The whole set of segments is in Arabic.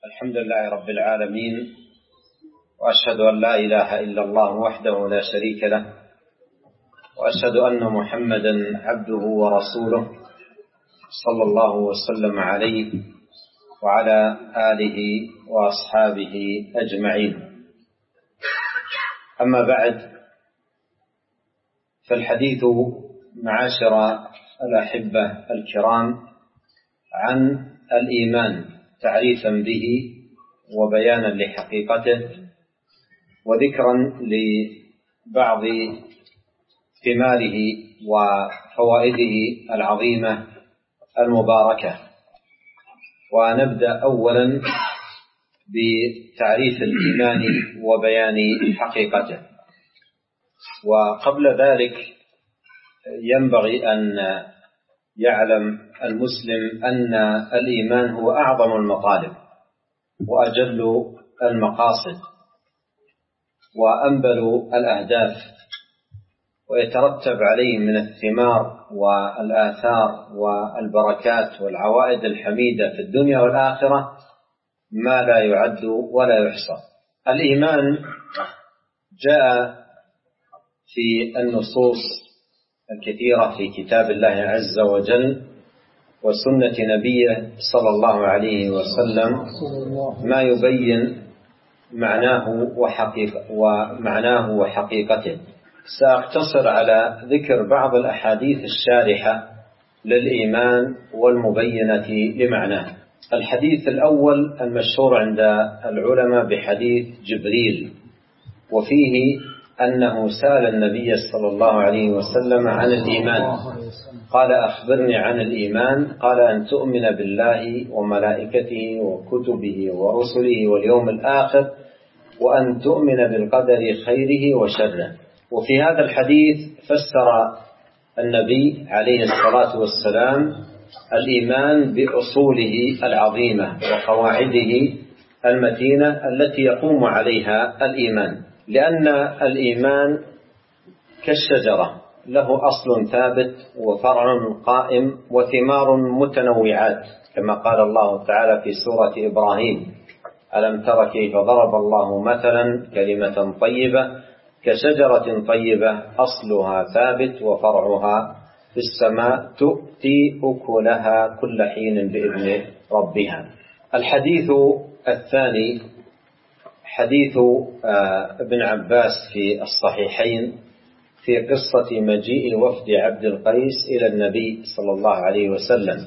الحمد لله رب العالمين، وأشهد أن لا إله إلا الله وحده لا شريك له، وأشهد أن محمدا عبده ورسوله صلى الله وسلم عليه وعلى آله وأصحابه أجمعين. أما بعد، فالحديث معاشر الأحبة الكرام عن الإيمان تعريفا به وبيانا لحقيقته وذكرا لبعض ثماره وفوائده العظيمة المباركة. ونبدأ أولا بتعريف الإيمان وبيان حقيقته. وقبل ذلك ينبغي أن يعلم المسلم أن الإيمان هو أعظم المطالب وأجل المقاصد وأنبل الأهداف، ويترتب عليه من الثمار والآثار والبركات والعوائد الحميدة في الدنيا والآخرة ما لا يعد ولا يحصى. الإيمان جاء في النصوص الكثيرة في كتاب الله عز وجل وسنة نبيه صلى الله عليه وسلم ما يبين معناه وحقيقته. سأقتصر على ذكر بعض الأحاديث الشارحة للإيمان والمبينة لمعناه. الحديث الأول المشهور عند العلماء بحديث جبريل، وفيه أنه سأل النبي صلى الله عليه وسلم عن الإيمان، قال: أخبرني عن الإيمان. قال: أن تؤمن بالله وملائكته وكتبه ورسله واليوم الآخر، وأن تؤمن بالقدر خيره وشره. وفي هذا الحديث فسر النبي عليه الصلاة والسلام الإيمان بأصوله العظيمة وقواعده المتينة التي يقوم عليها الإيمان، لأن الإيمان كالشجرة له أصل ثابت وفرع قائم وثمار متنوعات، كما قال الله تعالى في سورة إبراهيم: ألم تر كيف ضرب الله مثلا كلمة طيبة كشجرة طيبة أصلها ثابت وفرعها في السماء تؤتي أكلها كل حين بإذن ربها. الحديث الثاني حديث ابن عباس في الصحيحين في قصة مجيء وفد عبد القيس إلى النبي صلى الله عليه وسلم،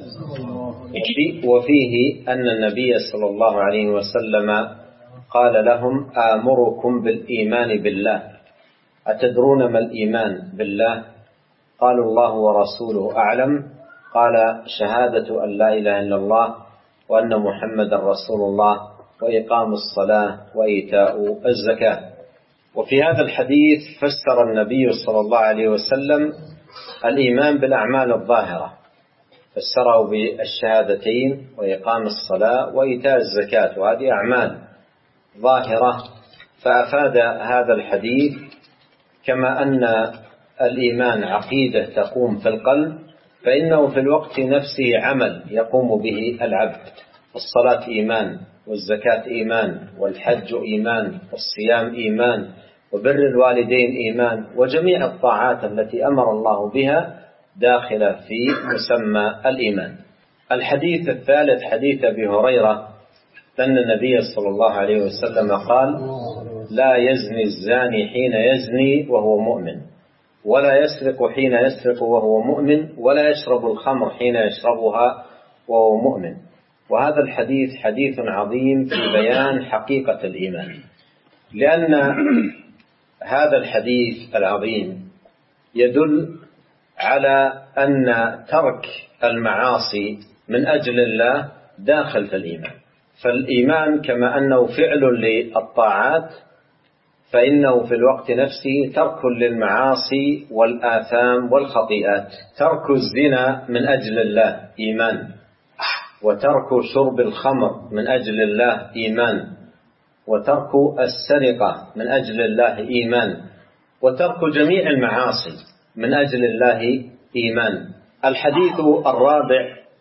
وفيه أن النبي صلى الله عليه وسلم قال لهم: آمركم بالإيمان بالله. أتدرون ما الإيمان بالله؟ قالوا: الله ورسوله أعلم. قال: شهادة أن لا إله إلا الله وأن محمد رسول الله وإقام الصلاة وإيتاء الزكاة. وفي هذا الحديث فسر النبي صلى الله عليه وسلم الإيمان بالأعمال الظاهرة، فسره بالشهادتين وإقام الصلاة وإيتاء الزكاة، وهذه أعمال ظاهرة. فأفاد هذا الحديث كما أن الإيمان عقيدة تقوم في القلب، فإنه في الوقت نفسه عمل يقوم به العبد. الصلاة إيمان، والزكاة إيمان، والحج إيمان، والصيام إيمان، وبر الوالدين إيمان، وجميع الطاعات التي أمر الله بها داخلة في مسمى الإيمان. الحديث الثالث حديث أبي هريرة أن النبي صلى الله عليه وسلم قال: لا يزني الزاني حين يزني وهو مؤمن، ولا يسرق حين يسرق وهو مؤمن، ولا يشرب الخمر حين يشربها وهو مؤمن. وهذا الحديث حديث عظيم في بيان حقيقة الإيمان، لأن هذا الحديث العظيم يدل على أن ترك المعاصي من أجل الله داخل في الإيمان. فالإيمان كما أنه فعل للطاعات، فإنه في الوقت نفسه ترك للمعاصي والآثام والخطيئات. ترك الزنا من أجل الله إيمان، وترك شرب الخمر من أجل الله إيمان، وترك السرقة من أجل الله إيمان، وترك جميع المعاصي من أجل الله إيمان. الحديث الرابع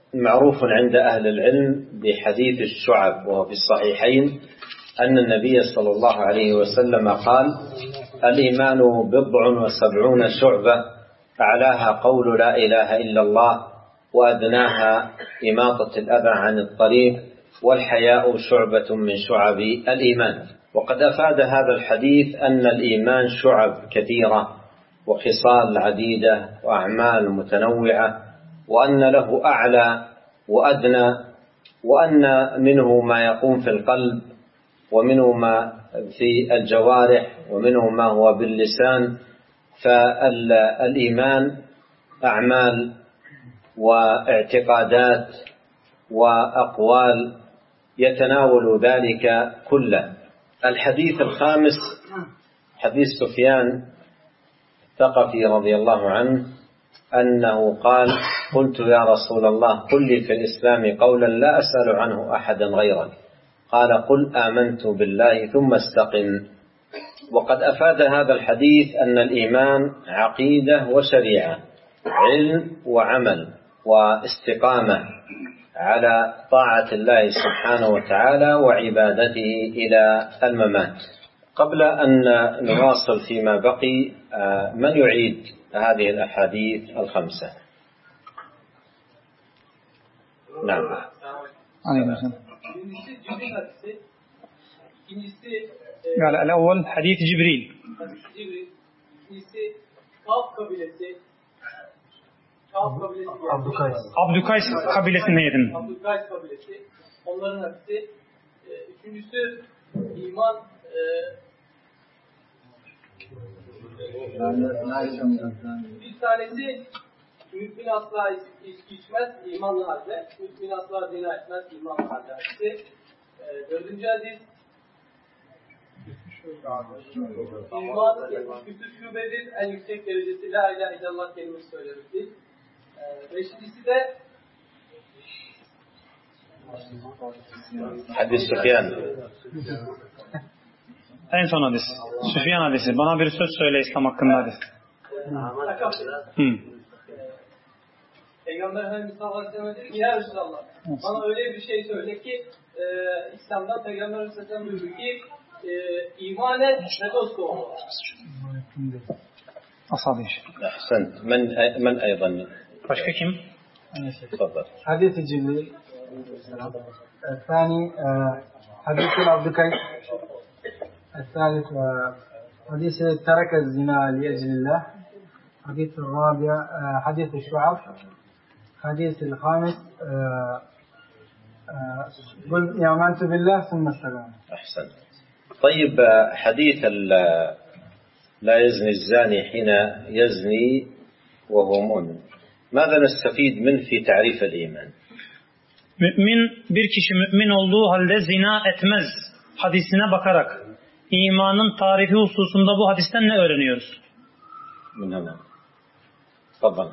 معروف عند أهل العلم بحديث الشعب، وهو في الصحيحين أن النبي صلى الله عليه وسلم قال: الإيمان 70 شعبة، أعلاها قول لا إله إلا الله، وأدناها إماطة الأذى عن الطريق، والحياء شعبة من شعب الإيمان. وقد أفاد هذا الحديث أن الإيمان شعب كثيرة وخصال عديدة وأعمال متنوعة، وأن له أعلى وأدنى، وأن منه ما يقوم في القلب، ومنه ما في الجوارح، ومنه ما هو باللسان. فالإيمان أعمال واعتقادات وأقوال يتناول ذلك كله. الحديث الخامس حديث سفيان الثقفي رضي الله عنه أنه قال: قلت يا رسول الله قل لي في الإسلام قولا لا أسأل عنه أحدا غيرك، قال: قل آمنت بالله ثم استقم. وقد أفاد هذا الحديث أن الإيمان عقيدة وشريعة، علم وعمل واستقامة على طاعة الله سبحانه وتعالى وعبادته إلى الممات. قبل أن نواصل فيما بقي، من يعيد هذه الأحاديث الخمسة؟ نعم. قال الأول حديث جبريل. Abdükays kabilesinin yedim. Abdükays kabilesi. Onların hepsi. Üçüncüsü iman. Bir tanesi mümin asla içki içmez, imanlı halde. Mümin asla zina etmez, imanlı halde. Dördüncü hadis. İman 70 şubedir. En yüksek derecesi la ilahe illallah kelimesi söylemektir. Beşincisi de hadis Süfyan. En son hadis. Süfyan hadisi. Bana bir söz söyle İslam hakkında hadis. Peygamber Efendimiz sallallahu aleyhi ve sellem dedi ki: ya Resulallah, bana öyle bir şey söyle ki İslam'dan Peygamber sallallahu aleyhi ve sellem diyor ki iman et ve dost kov. Asabi. أحسنت. من أيضا؟ Başka kim? تفضل. حديث جبريل. الثاني حديث العبدكي. الثالث حديث ترك الزنا لأجل الله. حديث الرابع حديث الشعب. حديث الخامس قل آمنت بالله ثم استقام. أحسنت. طيب، حديث لا يزني الزاني حين يزني وهو مؤمن، ماذا نستفيد منه في تعريف الإيمان؟ Mümin bir kişi mümin olduğu halde zina etmez hadisine bakarak imanın tarifi hususunda bu hadisten ne öğreniyoruz? من هنا. تفضل.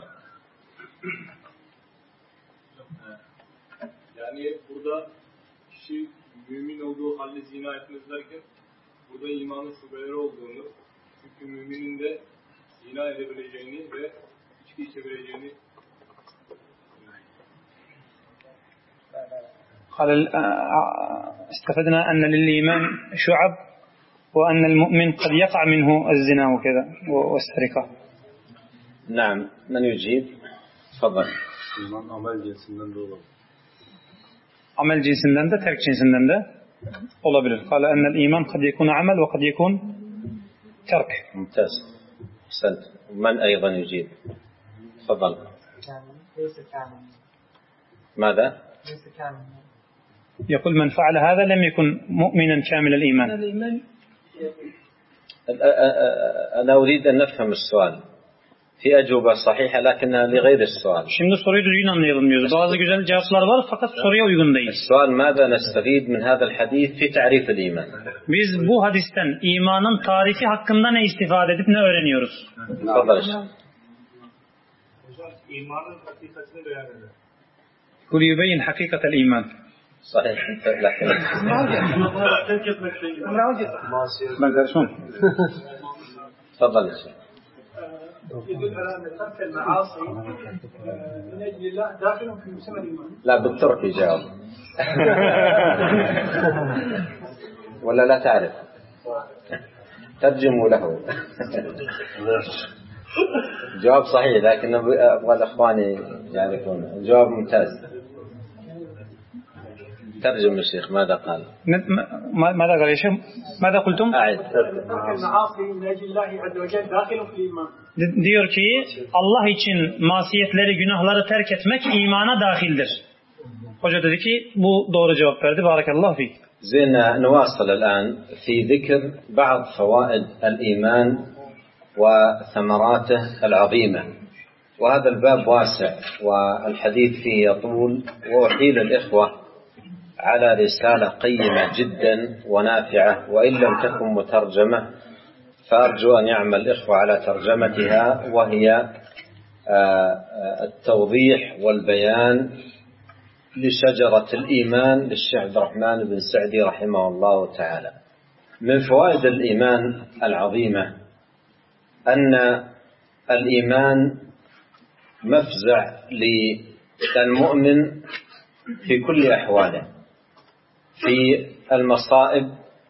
Yani burada kişi mümin olduğu halde zina etmez derken burada imanın şubeleri olduğunu, çünkü müminin de zina edebileceğini ve içki içebileceğini قال استفدنا أن للإيمان شعب وأن المؤمن قد يقع منه الزنا وكذا والسرقة. نعم. من يجيب؟ تفضل. iman amel cinsinden de olur. Amel cinsinden de terk cinsinden de olabilir. قال أن الإيمان قد يكون عمل وقد يكون ترك. ممتاز. أحسنت. من أيضا يجيب؟ تفضل. ليس كامل. ماذا؟ ليس كامل. يقول من فعل هذا لم يكن مؤمنا كامل الإيمان. أنا أريد أن نفهم السؤال. في أجوبة صحيحة لكنها لغير السؤال. Şimdi soruyu düzgün anlayalım diyoruz. Bazı güzel cevaplar var fakat soruya uygun değil. السؤال ماذا نستفيد من هذا الحديث في تعريف الإيمان؟ Biz bu hadisten imanın tarifi hakkında ne istifade edip ne öğreniyoruz? تفضل. İmanın hakikatini beyan eder. قل يبين حقيقة الإيمان. صحيح. لكن Ben karışmam. تفضل. يدل على أن ترك المعاصي من أجل الله داخل في مسمى الإيمان. لا بالتركي جاوب. ولا لا تعرف؟ ترجموا له. جواب صحيح، لكن أبغى الأخوان يعرفون. الجواب ممتاز. ترجم الشيخ ماذا قال؟ ماذا قال يا شيخ؟ ماذا قلتم؟ أعد. ترك المعاصي من أجل الله عز وجل داخل في الإيمان. Diyor ki Allah için masiyetleri, günahları terk etmek imana dahildir. Hoca dedi ki bu doğru cevap verdi. Barakallahu fik. زين نواصل الآن في ذكر بعض فوائد الإيمان وثمراته العظيمة، وهذا الباب واسع والحديث فيه يطول، وأحيل الإخوة على رسالة قيمة جدا ونافعة، وإن لم تكن مترجمة فأرجو أن يعمل الإخوة على ترجمتها، وهي التوضيح والبيان لشجرة الإيمان للشيخ عبد الرحمن بن سعدي رحمه الله تعالى. من فوائد الإيمان العظيمة أن الإيمان مفزع للمؤمن في كل أحواله، في المصائب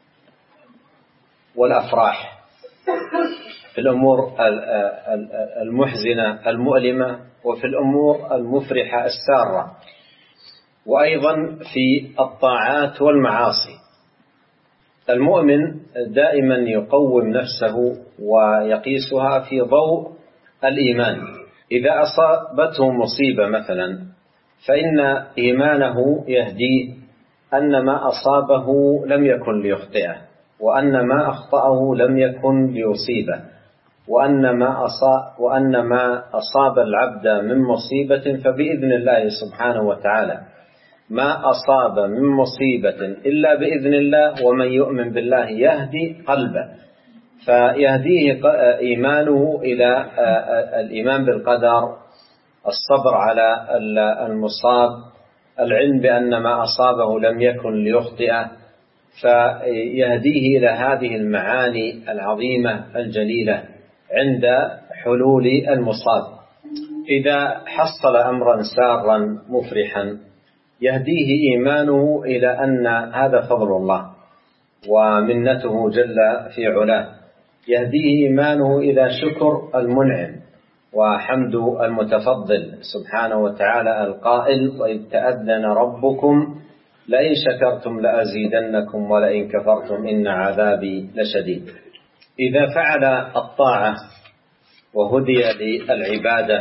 والأفراح، في الأمور المحزنة المؤلمة، وفي الأمور المفرحة السارة، وأيضا في الطاعات والمعاصي. المؤمن دائما يقوم نفسه ويقيسها في ضوء الإيمان. إذا أصابته مصيبة مثلا فإن إيمانه يهديه أن ما أصابه لم يكن ليخطئه، وأن ما أخطأه لم يكن ليصيبه، وأن ما أصاب العبد من مصيبة فبإذن الله سبحانه وتعالى، ما أصاب من مصيبة إلا بإذن الله، ومن يؤمن بالله يهدي قلبه، فيهديه إيمانه إلى الإيمان بالقدر، الصبر على المصاب، العلم بأن ما أصابه لم يكن ليخطئه، فيهديه إلى هذه المعاني العظيمة الجليلة عند حلول المصاب. إذا حصل أمرا سارا مفرحا يهديه إيمانه إلى أن هذا فضل الله ومنته جل في علاه، يهديه إيمانه إلى شكر المنعم وحمد المتفضل سبحانه وتعالى القائل: وإذ تأذن ربكم لئن شكرتم لأزيدنكم ولئن كفرتم إن عذابي لشديد. إذا فعل الطاعة وهدي للعبادة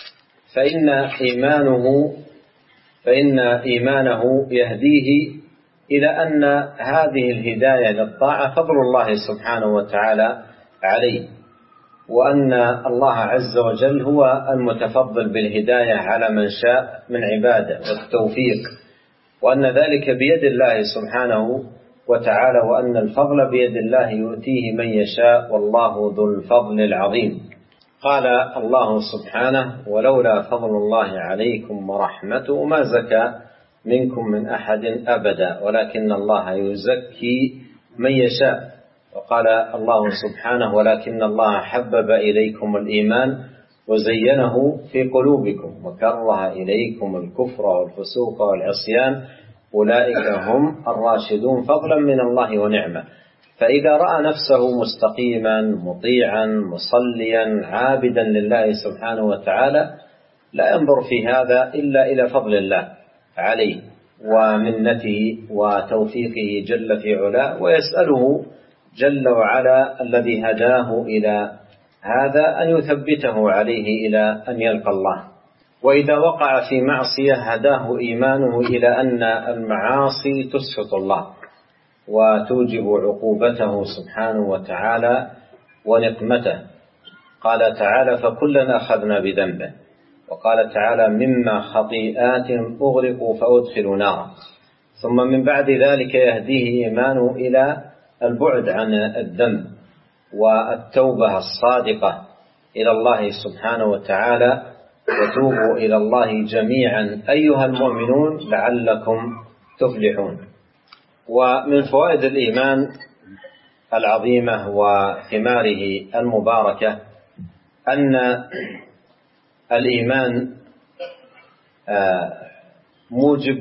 فإن إيمانه يهديه إلى أن هذه الهداية للطاعة فضل الله سبحانه وتعالى عليه، وأن الله عز وجل هو المتفضل بالهداية على من شاء من عباده والتوفيق، وأن ذلك بيد الله سبحانه وتعالى، وأن الفضل بيد الله يؤتيه من يشاء، والله ذو الفضل العظيم. قال الله سبحانه: ولولا فضل الله عليكم ورحمته ما زكى منكم من أحد أبدا ولكن الله يزكي من يشاء. وقال الله سبحانه: ولكن الله حبب إليكم الإيمان وزينه في قلوبكم وكره إليكم الكفر والفسوق والعصيان أولئك هم الراشدون فضلا من الله ونعمة. فإذا رأى نفسه مستقيما مطيعا مصليا عابدا لله سبحانه وتعالى لا ينظر في هذا إلا إلى فضل الله عليه ومنته وتوفيقه جل في علاه، ويسأله جل وعلا الذي هداه إلى هذا أن يثبته عليه إلى أن يلقى الله. وإذا وقع في معصية هداه إيمانه إلى أن المعاصي تسخط الله وتوجب عقوبته سبحانه وتعالى ونقمته. قال تعالى: فكلا أخذنا بذنبه. وقال تعالى: مما خطيئات أغرقوا فأدخلوا نارا. ثم من بعد ذلك يهديه إيمانه إلى البعد عن الذنب والتوبة الصادقة إلى الله سبحانه وتعالى. وتوبوا إلى الله جميعا أيها المؤمنون لعلكم تفلحون. ومن فوائد الإيمان العظيمة وثماره المباركة أن الإيمان موجب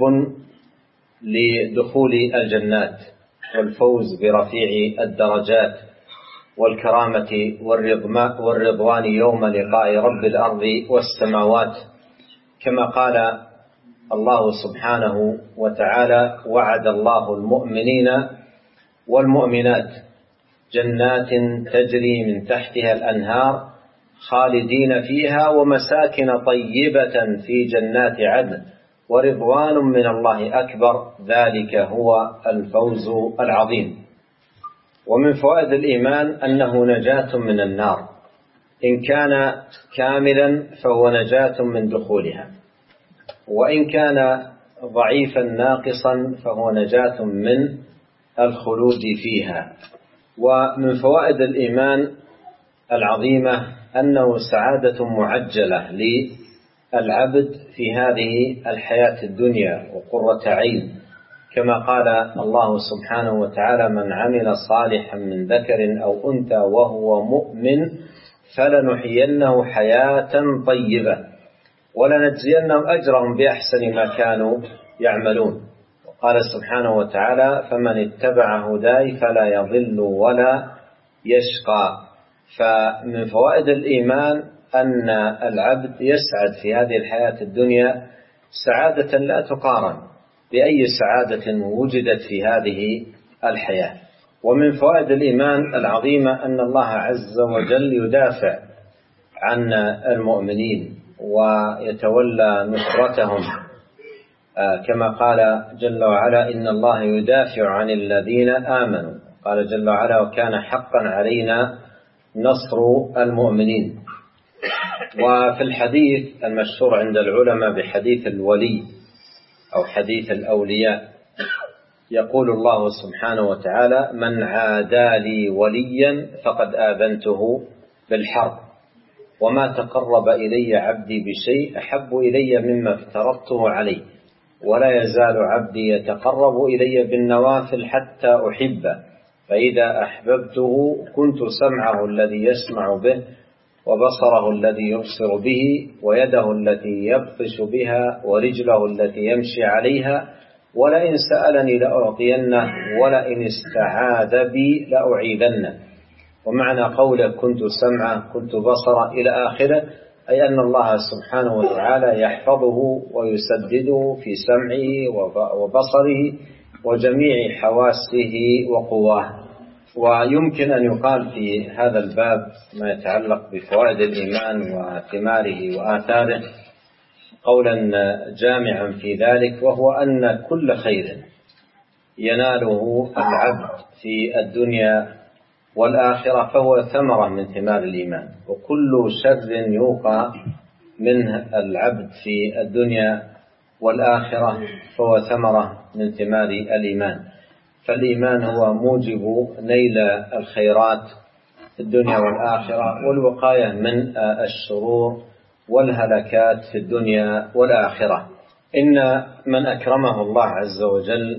لدخول الجنات والفوز برفيع الدرجات والكرامة والرضوان يوم لقاء رب الأرض والسماوات، كما قال الله سبحانه وتعالى: وعد الله المؤمنين والمؤمنات جنات تجري من تحتها الأنهار خالدين فيها ومساكن طيبة في جنات عدن ورضوان من الله أكبر، ذلك هو الفوز العظيم. ومن فوائد الإيمان أنه نجاة من النار، إن كان كاملا فهو نجاة من دخولها، وإن كان ضعيفا ناقصا فهو نجاة من الخلود فيها. ومن فوائد الإيمان العظيمة أنه سعادة معجلة للعبد في هذه الحياة الدنيا وقرة عين، كما قال الله سبحانه وتعالى: من عمل صالحا من ذكر أو أنثى وهو مؤمن فلنحيينه حياة طيبة ولنجزينهم أجرهم بأحسن ما كانوا يعملون. وقال سبحانه وتعالى: فمن اتبع هداي فلا يضل ولا يشقى. فمن فوائد الإيمان أن العبد يسعد في هذه الحياة الدنيا سعادة لا تقارن بأي سعادة وجدت في هذه الحياة. ومن فوائد الإيمان العظيمة أن الله عز وجل يدافع عن المؤمنين ويتولى نصرتهم، كما قال جل وعلا: إن الله يدافع عن الذين آمنوا. قال جل وعلا: وكان حقا علينا نصر المؤمنين. وفي الحديث المشهور عند العلماء بحديث الولي أو حديث الأولياء يقول الله سبحانه وتعالى: من عادى لي وليا فقد آذنته بالحرب، وما تقرب إلي عبدي بشيء أحب إلي مما افترضته عليه، ولا يزال عبدي يتقرب إلي بالنوافل حتى أحبه، فإذا أحببته كنت سمعه الذي يسمع به وبصره الذي يبصر به ويده التي يبطش بها ورجله التي يمشي عليها، ولئن سألني لأعطينه ولئن استعاذ بي لأعيذنه. ومعنى قوله كنت سمعه كنت بصره إلى آخره، أي أن الله سبحانه وتعالى يحفظه ويسدده في سمعه وبصره وجميع حواسه وقواه. ويمكن أن يقال في هذا الباب ما يتعلق بفوائد الإيمان وثماره وآثاره قولا جامعا في ذلك، وهو أن كل خير يناله العبد في الدنيا والآخرة فهو ثمرة من ثمار الإيمان، وكل شر يوقع منه العبد في الدنيا والآخرة فهو ثمرة من ثمار الإيمان. فالإيمان هو موجب نيل الخيرات في الدنيا والآخرة والوقاية من الشرور والهلكات في الدنيا والآخرة. إن من أكرمه الله عز وجل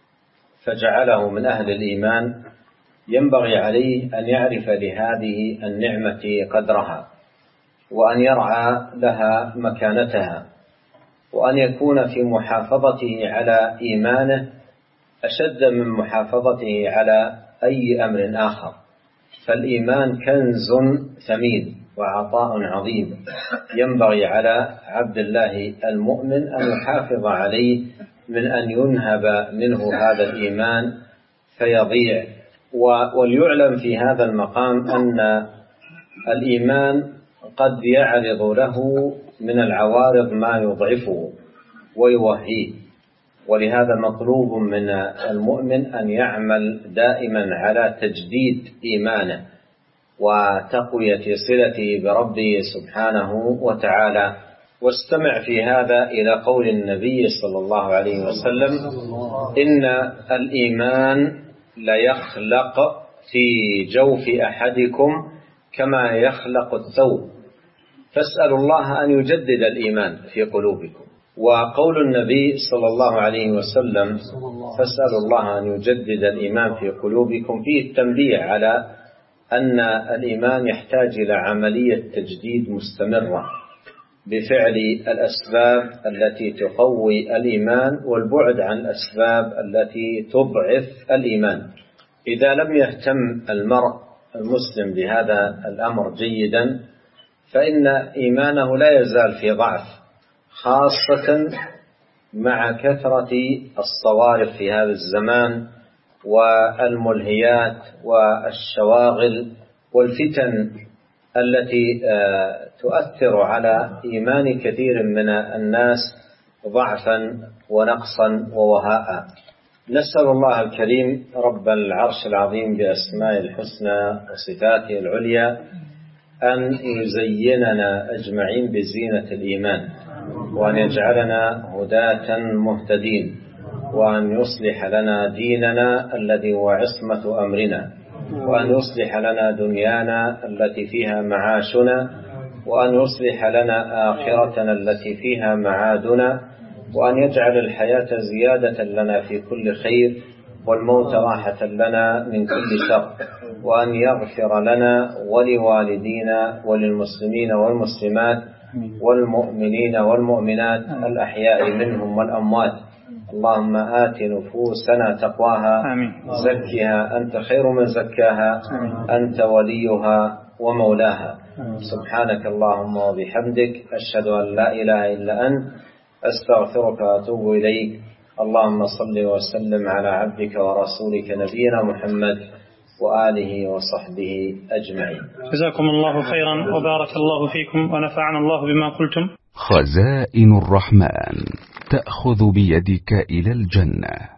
فجعله من أهل الإيمان ينبغي عليه أن يعرف لهذه النعمة قدرها، وأن يرعى لها مكانتها، وأن يكون في محافظته على إيمانه أشد من محافظته على أي أمر آخر. فالإيمان كنز ثمين وعطاء عظيم، ينبغي على عبد الله المؤمن أن يحافظ عليه من أن ينهب منه هذا الإيمان فيضيع. وليعلم في هذا المقام أن الإيمان قد يعرض له من العوارض ما يضعفه ويوهيه، ولهذا مطلوب من المؤمن أن يعمل دائما على تجديد إيمانه وتقوية صلته بربه سبحانه وتعالى. واستمع في هذا إلى قول النبي صلى الله عليه وسلم: إن الإيمان ليخلق في جوف أحدكم كما يخلق الثوب، فاسألوا الله أن يجدد الإيمان في قلوبكم. وقول النبي صلى الله عليه وسلم: فاسألوا الله أن يجدد الإيمان في قلوبكم، فيه التنبيه على أن الإيمان يحتاج إلى عملية تجديد مستمرة بفعل الأسباب التي تقوي الإيمان والبعد عن الأسباب التي تضعف الإيمان. إذا لم يهتم المرء المسلم بهذا الأمر جيدا فإن إيمانه لا يزال في ضعف، خاصة مع كثرة الصوارف في هذا الزمان والملهيات والشواغل والفتن التي تؤثر على إيمان كثير من الناس ضعفا ونقصا ووهاء. نسأل الله الكريم رب العرش العظيم بأسماء الحسنى وصفاته العليا أن يزيننا أجمعين بزينة الإيمان، وأن يجعلنا هداة مهتدين، وأن يصلح لنا ديننا الذي هو عصمة أمرنا، وأن يصلح لنا دنيانا التي فيها معاشنا، وأن يصلح لنا آخرتنا التي فيها معادنا، وأن يجعل الحياة زيادة لنا في كل خير والموت راحة لنا من كل شر، وأن يغفر لنا ولوالدينا وللمسلمين والمسلمات والمؤمنين والمؤمنات الأحياء منهم والأموات. اللهم آت نفوسنا تقواها، زكها أنت خير من زكاها، أنت وليها ومولاها. سبحانك اللهم وبحمدك، أشهد أن لا إله إلا أنت، أستغفرك وأتوب إليك. اللهم صل وسلم على عبدك ورسولك نبينا محمد وآله وصحبه أجمعين. جزاكم الله خيرا وبارك الله فيكم ونفعنا الله بما قلتم. خزائن الرحمن تأخذ بيدك إلى الجنة.